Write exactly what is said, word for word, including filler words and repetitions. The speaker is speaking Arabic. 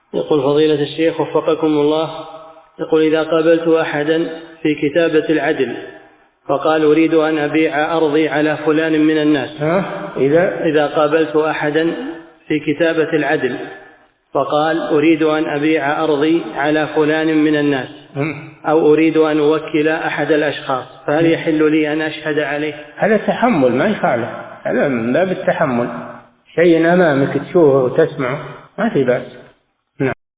يقول فضيلة الشيخ وفقكم الله، يقول إذا قابلت أحدا في كتابة العدل فقال أريد أن أبيع أرضي على فلان من الناس، إذا إذا قابلت أحدا في كتابة العدل فقال أريد أن أبيع أرضي على فلان من الناس أو أريد أن أوكل أحد الأشخاص، فهل يحل لي أن أشهد عليه؟ هذا تحمل ما يخالف، هذا من باب التحمل، شيء أمامك تشوفه وتسمعه ما في بأس.